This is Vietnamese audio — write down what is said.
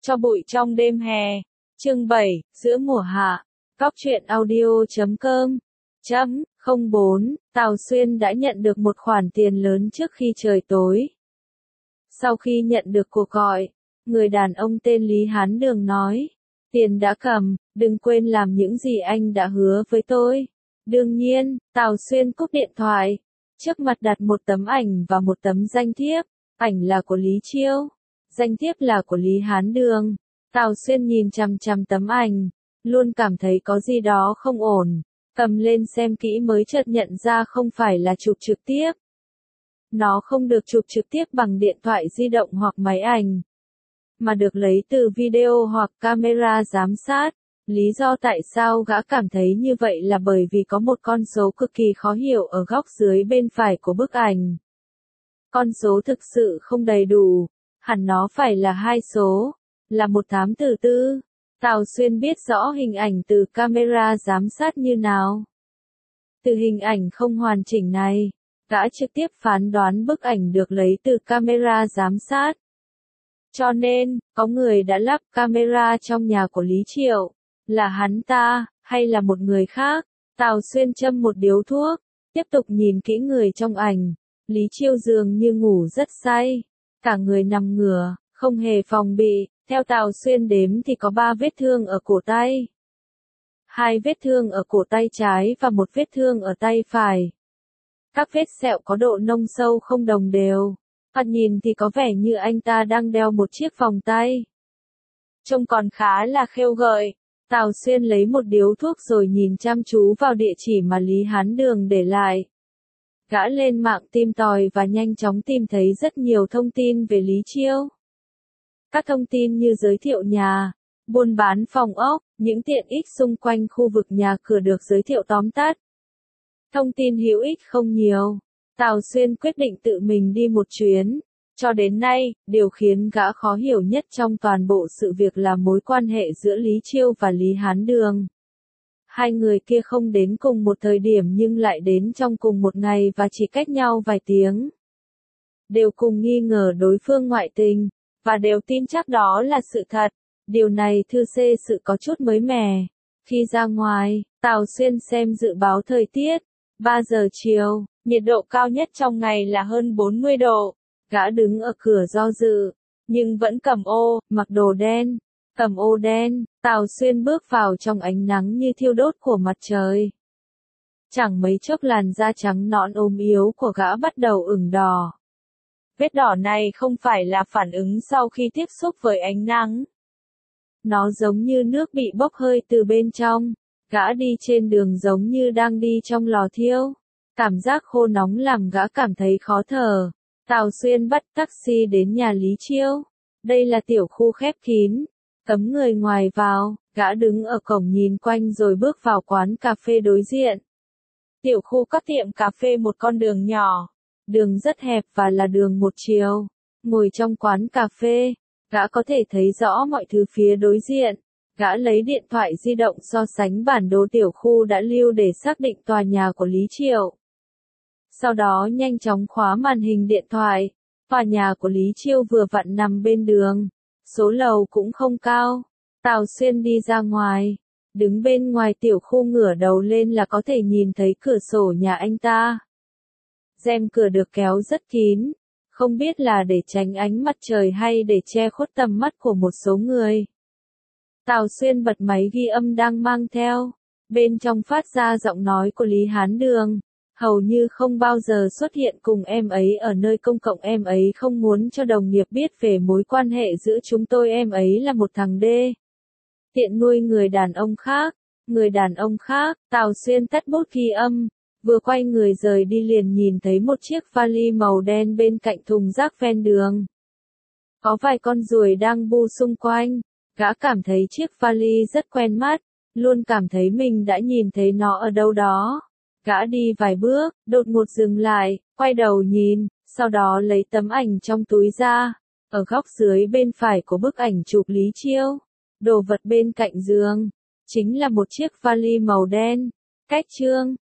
Cho bụi trong đêm hè. Chương 7, giữa mùa hạ. Góc truyện audio.com. 04, Tào Xuyên đã nhận được một khoản tiền lớn trước khi trời tối. Sau khi nhận được cuộc gọi, người đàn ông tên Lý Hán Đường nói, tiền đã cầm, đừng quên làm những gì anh đã hứa với tôi. Đương nhiên, Tào Xuyên cúp điện thoại. Trước mặt đặt một tấm ảnh và một tấm danh thiếp. Ảnh là của Lý Chiêu, danh thiếp là của Lý Hán Đường. Tào Xuyên nhìn chằm chằm tấm ảnh, luôn cảm thấy có gì đó không ổn. Cầm lên xem kỹ mới chợt nhận ra không phải là chụp trực tiếp. Nó không được chụp trực tiếp bằng điện thoại di động hoặc máy ảnh, mà được lấy từ video hoặc camera giám sát. Lý do tại sao gã cảm thấy như vậy là bởi vì có một con số cực kỳ khó hiểu ở góc dưới bên phải của bức ảnh. Con số thực sự không đầy đủ, hẳn nó phải là 2 số, là 1844. Tào Xuyên biết rõ hình ảnh từ camera giám sát như nào. Từ hình ảnh không hoàn chỉnh này, gã trực tiếp phán đoán bức ảnh được lấy từ camera giám sát. Cho nên, có người đã lắp camera trong nhà của Lý Triệu. Là hắn ta, hay là một người khác? Tào Xuyên châm một điếu thuốc, tiếp tục nhìn kỹ người trong ảnh. Lý Chiêu dường như ngủ rất say, cả người nằm ngửa, không hề phòng bị. Theo Tào Xuyên đếm thì có 3 vết thương ở cổ tay. 2 vết thương ở cổ tay trái và 1 vết thương ở tay phải. Các vết sẹo có độ nông sâu không đồng đều. Thoạt nhìn thì có vẻ như anh ta đang đeo một chiếc vòng tay. Trông còn khá là khêu gợi. Tào Xuyên lấy một điếu thuốc rồi nhìn chăm chú vào địa chỉ mà Lý Hán Đường để lại. Gã lên mạng tìm tòi và nhanh chóng tìm thấy rất nhiều thông tin về Lý Chiêu. Các thông tin như giới thiệu nhà, buôn bán phòng ốc, những tiện ích xung quanh khu vực nhà cửa được giới thiệu tóm tắt. Thông tin hữu ích không nhiều. Tào Xuyên quyết định tự mình đi một chuyến. Cho đến nay, điều khiến gã khó hiểu nhất trong toàn bộ sự việc là mối quan hệ giữa Lý Chiêu và Lý Hán Đường. Hai người kia không đến cùng một thời điểm nhưng lại đến trong cùng một ngày và chỉ cách nhau vài tiếng. Đều cùng nghi ngờ đối phương ngoại tình, và đều tin chắc đó là sự thật. Điều này thư xê sự có chút mới mẻ. Khi ra ngoài, Tào Xuyên xem dự báo thời tiết. 3 giờ chiều, nhiệt độ cao nhất trong ngày là hơn 40 độ. Gã đứng ở cửa do dự, nhưng vẫn cầm ô, mặc đồ đen, cầm ô đen. Tào Xuyên bước vào trong ánh nắng như thiêu đốt của mặt trời. Chẳng mấy chốc làn da trắng nõn ốm yếu của gã bắt đầu ửng đỏ. Vết đỏ này không phải là phản ứng sau khi tiếp xúc với ánh nắng. Nó giống như nước bị bốc hơi từ bên trong. Gã đi trên đường giống như đang đi trong lò thiêu. Cảm giác khô nóng làm gã cảm thấy khó thở. Tào Xuyên bắt taxi đến nhà Lý Chiêu. Đây là tiểu khu khép kín, cấm người ngoài vào. Gã đứng ở cổng nhìn quanh rồi bước vào quán cà phê đối diện. Tiểu khu có tiệm cà phê một con đường nhỏ. Đường rất hẹp và là đường một chiều. Ngồi trong quán cà phê, gã có thể thấy rõ mọi thứ phía đối diện. Gã lấy điện thoại di động so sánh bản đồ tiểu khu đã lưu để xác định tòa nhà của Lý Triệu. Sau đó nhanh chóng khóa màn hình điện thoại. Tòa nhà của Lý Chiêu vừa vặn nằm bên đường. Số lầu cũng không cao. Tào Xuyên đi ra ngoài. Đứng bên ngoài tiểu khu ngửa đầu lên là có thể nhìn thấy cửa sổ nhà anh ta. Rèm cửa được kéo rất kín. Không biết là để tránh ánh mặt trời hay để che khuất tầm mắt của một số người. Tào Xuyên bật máy ghi âm đang mang theo. Bên trong phát ra giọng nói của Lý Hán Đường. Hầu như không bao giờ xuất hiện cùng em ấy ở nơi công cộng. Em ấy không muốn cho đồng nghiệp biết về mối quan hệ giữa chúng tôi. Em ấy là một thằng đê tiện nuôi người đàn ông khác. Người đàn ông khác. Tào Xuyên tắt bút ghi âm. Vừa quay người rời đi liền nhìn thấy một chiếc vali màu đen bên cạnh thùng rác ven đường. Có vài con ruồi đang bu xung quanh. Gã cảm thấy chiếc vali rất quen mắt. Luôn cảm thấy mình đã nhìn thấy nó ở đâu đó. Gã đi vài bước, đột ngột dừng lại, quay đầu nhìn, sau đó lấy tấm ảnh trong túi ra. Ở góc dưới bên phải của bức ảnh chụp Lý Chiêu, đồ vật bên cạnh giường, chính là một chiếc vali màu đen. Cách chương